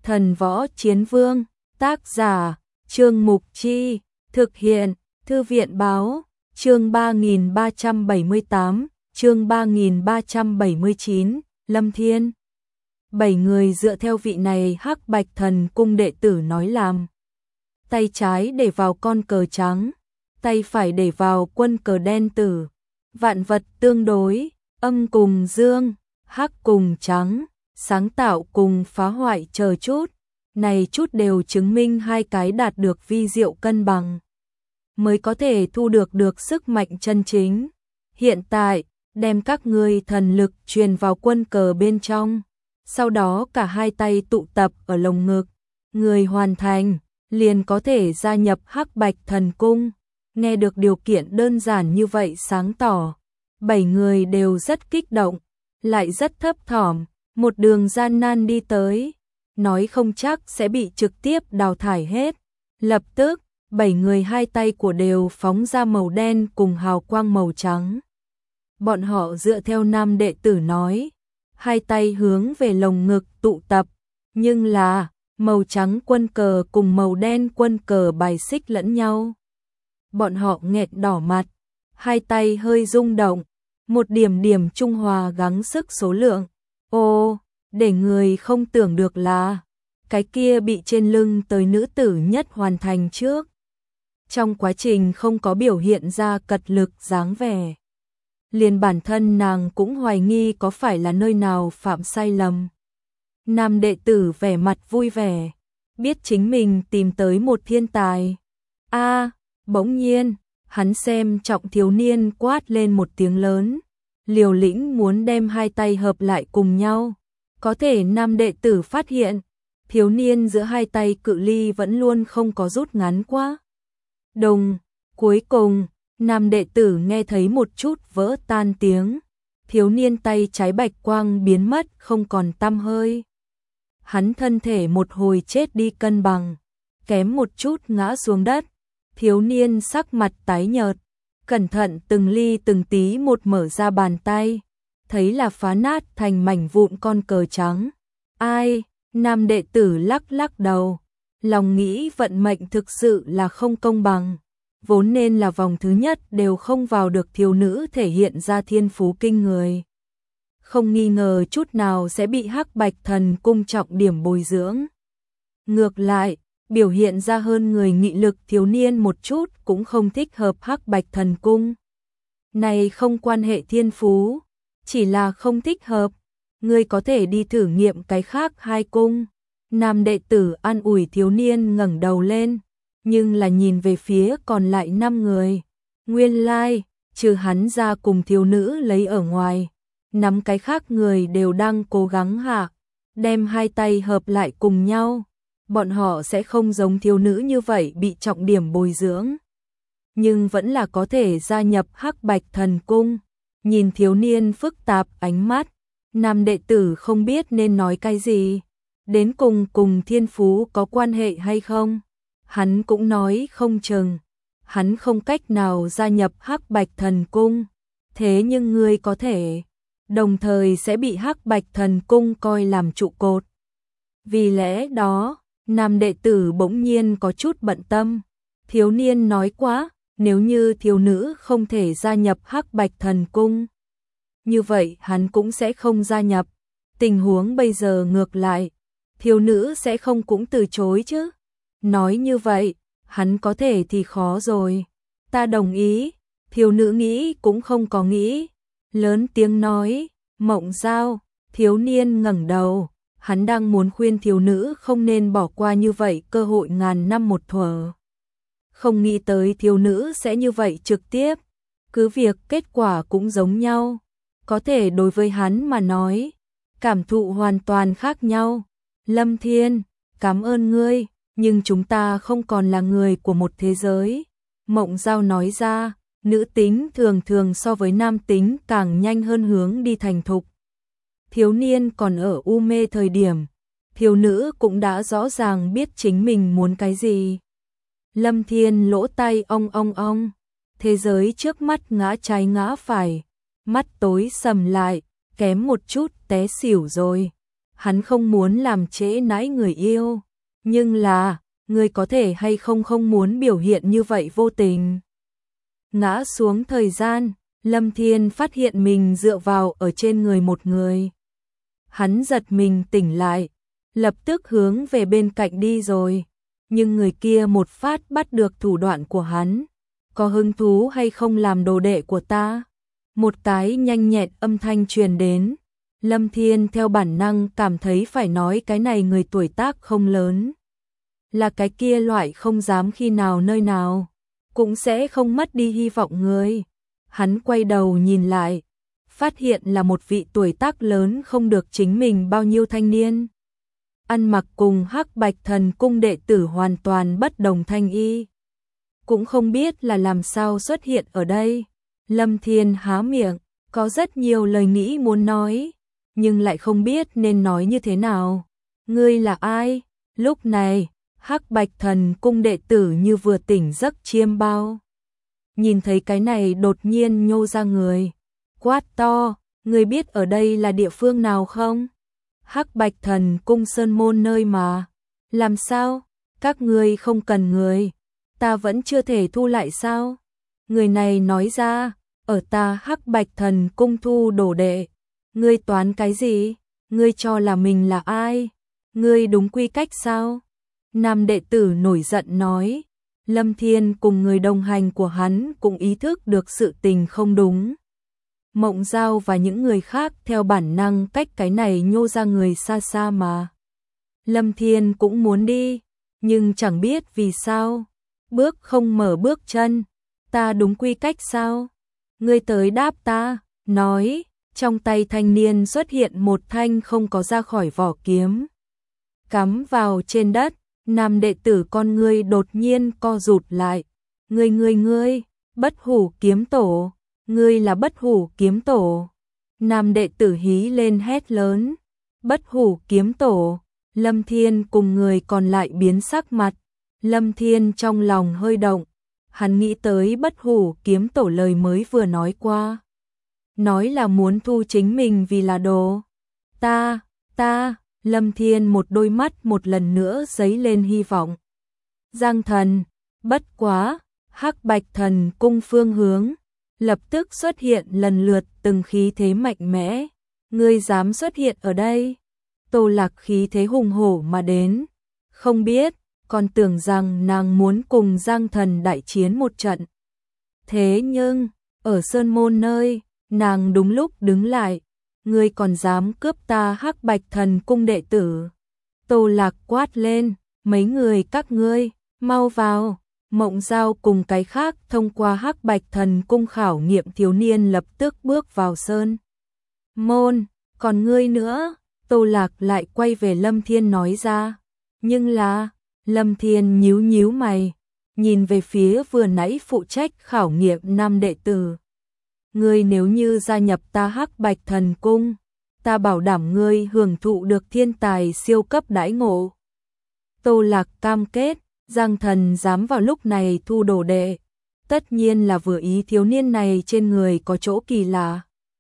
Thần Võ Chiến Vương, tác giả, Trương Mục Chi, thực hiện, Thư viện Báo, chương 3378, chương 3379, Lâm Thiên. 7 người dựa theo vị này Hắc Bạch Thần Cung đệ tử nói làm. Tay trái để vào con cờ trắng, tay phải để vào quân cờ đen tử. Vạn vật tương đối, âm cùng dương, hắc cùng trắng, sáng tạo cùng phá hoại chờ chút. Này chút đều chứng minh hai cái đạt được vi diệu cân bằng, mới có thể thu được sức mạnh chân chính. Hiện tại, đem các ngươi thần lực truyền vào quân cờ bên trong, sau đó cả hai tay tụ tập ở lồng ngực, người hoàn thành, liền có thể gia nhập Hắc Bạch Thần Cung. Nghe được điều kiện đơn giản như vậy sáng tỏ, 7 người đều rất kích động, lại rất thấp thỏm, một đường gian nan đi tới, nói không chắc sẽ bị trực tiếp đào thải hết. Lập tức, 7 người hai tay của đều phóng ra màu đen cùng hào quang màu trắng. Bọn họ dựa theo nam đệ tử nói, hai tay hướng về lồng ngực tụ tập, nhưng là màu trắng quân cờ cùng màu đen quân cờ bài xích lẫn nhau. Bọn họ nghẹt đỏ mặt, hai tay hơi rung động, một điểm điểm trung hòa gắng sức số lượng. Ô, để người không tưởng được là cái kia bị trên lưng tới nữ tử nhất hoàn thành trước. Trong quá trình không có biểu hiện ra cật lực dáng vẻ. Liền bản thân nàng cũng hoài nghi có phải là nơi nào phạm sai lầm. Nam đệ tử vẻ mặt vui vẻ, biết chính mình tìm tới một thiên tài. Bỗng nhiên, hắn xem trọng thiếu niên quát lên một tiếng lớn, liều lĩnh muốn đem hai tay hợp lại cùng nhau. Có thể nam đệ tử phát hiện, thiếu niên giữa hai tay cự ly vẫn luôn không có rút ngắn quá. Đồng, cuối cùng, nam đệ tử nghe thấy một chút vỡ tan tiếng, thiếu niên tay trái bạch quang biến mất không còn tăm hơi. Hắn thân thể một hồi chết đi cân bằng, kém một chút ngã xuống đất, thiếu niên sắc mặt tái nhợt, cẩn thận từng ly từng tí một mở ra bàn tay, thấy là phá nát thành mảnh vụn con cờ trắng. Ai, nam đệ tử lắc lắc đầu, lòng nghĩ vận mệnh thực sự là không công bằng, vốn nên là vòng thứ nhất đều không vào được thiếu nữ thể hiện ra thiên phú kinh người. Không nghi ngờ chút nào sẽ bị Hắc Bạch Thần Cung trọng điểm bồi dưỡng. Ngược lại, biểu hiện ra hơn người nghị lực thiếu niên một chút cũng không thích hợp Hắc Bạch Thần Cung. Này không quan hệ thiên phú, chỉ là không thích hợp, ngươi có thể đi thử nghiệm cái khác hai cung. Nam đệ tử an ủi thiếu niên ngẩng đầu lên, nhưng là nhìn về phía còn lại 5 người. Nguyên lai, trừ hắn ra cùng thiếu nữ lấy ở ngoài, nắm cái khác người đều đang cố gắng đem hai tay hợp lại cùng nhau. Bọn họ sẽ không giống thiếu nữ như vậy bị trọng điểm bồi dưỡng, nhưng vẫn là có thể gia nhập Hắc Bạch Thần Cung. Nhìn thiếu niên phức tạp ánh mắt, nam đệ tử không biết nên nói cái gì. Đến cùng thiên phú có quan hệ hay không? Hắn cũng nói không chừng. Hắn không cách nào gia nhập Hắc Bạch Thần Cung, thế nhưng ngươi có thể, đồng thời sẽ bị Hắc Bạch Thần Cung coi làm trụ cột. Vì lẽ đó, nam đệ tử bỗng nhiên có chút bận tâm. Thiếu niên nói quá, nếu như thiếu nữ không thể gia nhập Hắc Bạch Thần Cung, như vậy hắn cũng sẽ không gia nhập. Tình huống bây giờ ngược lại, thiếu nữ sẽ không cũng từ chối chứ. Nói như vậy, hắn có thể thì khó rồi. Ta đồng ý, thiếu nữ nghĩ cũng không có nghĩ. Lớn tiếng nói, Mộng Giao. Thiếu niên ngẩng đầu, hắn đang muốn khuyên thiếu nữ không nên bỏ qua như vậy cơ hội ngàn năm một thuở. Không nghĩ tới thiếu nữ sẽ như vậy trực tiếp, cứ việc kết quả cũng giống nhau. Có thể đối với hắn mà nói, cảm thụ hoàn toàn khác nhau. Lâm Thiên, cảm ơn ngươi, nhưng chúng ta không còn là người của một thế giới. Mộng Giao nói ra, nữ tính thường thường so với nam tính càng nhanh hơn hướng đi thành thục. Thiếu niên còn ở u mê thời điểm, thiếu nữ cũng đã rõ ràng biết chính mình muốn cái gì. Lâm Thiên lỗ tai ong ong ong, thế giới trước mắt ngã trái ngã phải, mắt tối sầm lại, kém một chút té xỉu rồi. hắn không muốn làm trễ nãi người yêu, nhưng là, người có thể hay không không muốn biểu hiện như vậy vô tình. Ngã xuống thời gian, Lâm Thiên phát hiện mình dựa vào ở trên người một người. Hắn giật mình tỉnh lại, lập tức hướng về bên cạnh đi rồi, nhưng người kia một phát bắt được thủ đoạn của hắn. Có hứng thú hay không làm đồ đệ của ta? Một cái nhanh nhẹn âm thanh truyền đến. Lâm Thiên theo bản năng cảm thấy phải nói cái này người tuổi tác không lớn. Là cái kia loại không dám khi nào nơi nào, cũng sẽ không mất đi hy vọng người. Hắn quay đầu nhìn lại, phát hiện là một vị tuổi tác lớn không được chính mình bao nhiêu thanh niên. Ăn mặc cùng Hắc Bạch Thần Cung đệ tử hoàn toàn bất đồng thanh y. Cũng không biết là làm sao xuất hiện ở đây. Lâm Thiên há miệng, có rất nhiều lời nghĩ muốn nói, nhưng lại không biết nên nói như thế nào. Ngươi là ai? Lúc này, Hắc Bạch Thần Cung đệ tử như vừa tỉnh giấc chiêm bao. Nhìn thấy cái này đột nhiên nhô ra người, quát to, ngươi biết ở đây là địa phương nào không? Hắc Bạch Thần Cung sơn môn nơi mà. Làm sao? Các ngươi không cần người, ta vẫn chưa thể thu lại sao? Người này nói ra, ở ta Hắc Bạch Thần Cung thu đồ đệ. Ngươi toán cái gì? Ngươi cho là mình là ai? Ngươi đúng quy cách sao? Nam đệ tử nổi giận nói. Lâm Thiên cùng người đồng hành của hắn cũng ý thức được sự tình không đúng. Mộng Giao và những người khác theo bản năng cách cái này nhô ra người xa xa mà. Lâm Thiên cũng muốn đi, nhưng chẳng biết vì sao. Bước không mở bước chân, ta đúng quy cách sao? Ngươi tới đáp ta, nói, trong tay thanh niên xuất hiện một thanh không có ra khỏi vỏ kiếm. Cắm vào trên đất, nam đệ tử con ngươi đột nhiên co rụt lại. Ngươi, Bất Hủ Kiếm Tổ, ngươi là Bất Hủ Kiếm Tổ. Nam đệ tử hí lên hét lớn, Bất Hủ Kiếm Tổ. Lâm Thiên cùng người còn lại biến sắc mặt. Lâm Thiên trong lòng hơi động, hắn nghĩ tới Bất Hủ Kiếm Tổ lời mới vừa nói qua. Nói là muốn thu chính mình vì là đồ. Ta, Lâm Thiên một đôi mắt một lần nữa giấy lên hy vọng. Giang Thần, bất quá, Hắc Bạch Thần Cung phương hướng, lập tức xuất hiện lần lượt từng khí thế mạnh mẽ. Ngươi dám xuất hiện ở đây? Tô Lạc khí thế hùng hổ mà đến. Không biết, còn tưởng rằng nàng muốn cùng Giang Thần đại chiến một trận. Thế nhưng, ở Sơn Môn nơi, nàng đúng lúc đứng lại. Ngươi còn dám cướp ta Hắc Bạch Thần Cung đệ tử? Tô Lạc quát lên, mấy người các ngươi, mau vào. Mộng Giao cùng cái khác thông qua Hắc Bạch Thần Cung khảo nghiệm thiếu niên lập tức bước vào Sơn Môn. Còn ngươi nữa? Tô Lạc lại quay về Lâm Thiên nói ra. Nhưng là, Lâm Thiên nhíu mày, nhìn về phía vừa nãy phụ trách khảo nghiệm nam đệ tử. Ngươi nếu như gia nhập ta Hắc Bạch Thần Cung, ta bảo đảm ngươi hưởng thụ được thiên tài siêu cấp đãi ngộ. Tô Lạc cam kết, Giang Thần dám vào lúc này thu đồ đệ, tất nhiên là vừa ý thiếu niên này trên người có chỗ kỳ lạ.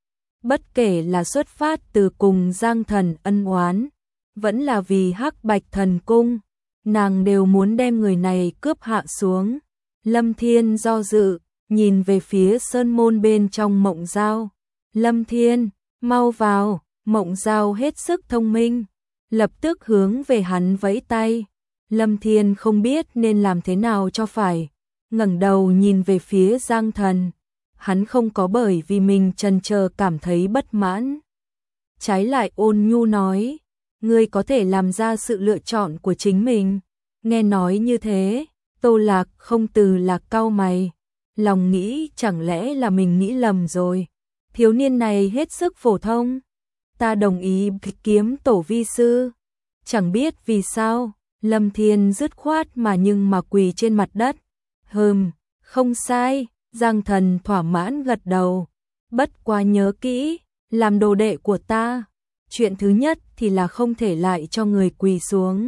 Bất kể là xuất phát từ cùng Giang Thần ân oán, vẫn là vì Hắc Bạch Thần Cung, nàng đều muốn đem người này cướp hạ xuống. Lâm Thiên do dự, nhìn về phía sơn môn bên trong Mộng Giao. Lâm Thiên, mau vào. Mộng Giao hết sức thông minh, lập tức hướng về hắn vẫy tay. Lâm Thiên không biết nên làm thế nào cho phải, ngẩng đầu nhìn về phía Giang Thần. Hắn không có bởi vì mình chần chờ cảm thấy bất mãn. Trái lại ôn nhu nói, ngươi có thể làm ra sự lựa chọn của chính mình. Nghe nói như thế, Tô Lạc không từ là cau mày, lòng nghĩ chẳng lẽ là mình nghĩ lầm rồi. Thiếu niên này hết sức phổ thông. Ta đồng ý kiếm tổ vi sư. Chẳng biết vì sao, Lâm Thiên dứt khoát mà quỳ trên mặt đất. Không sai, Giang Thần thỏa mãn gật đầu. Bất quá nhớ kỹ, làm đồ đệ của ta, chuyện thứ nhất thì là không thể lại cho người quỳ xuống.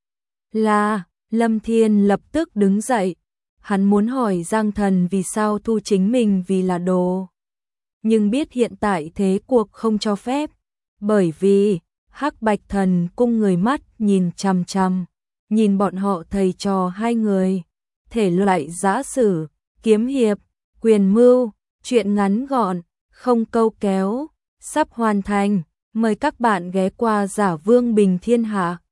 Là, Lâm Thiên lập tức đứng dậy. Hắn muốn hỏi Giang Thần vì sao thu chính mình vì là đồ. Nhưng biết hiện tại thế cuộc không cho phép. Bởi vì, Hắc Bạch Thần Cung người mắt nhìn chằm chằm, nhìn bọn họ thầy trò hai người. Thể loại giã sử, kiếm hiệp, quyền mưu, truyện ngắn gọn, không câu kéo, sắp hoàn thành. Mời các bạn ghé qua Giả Vương Bình Thiên Hạ.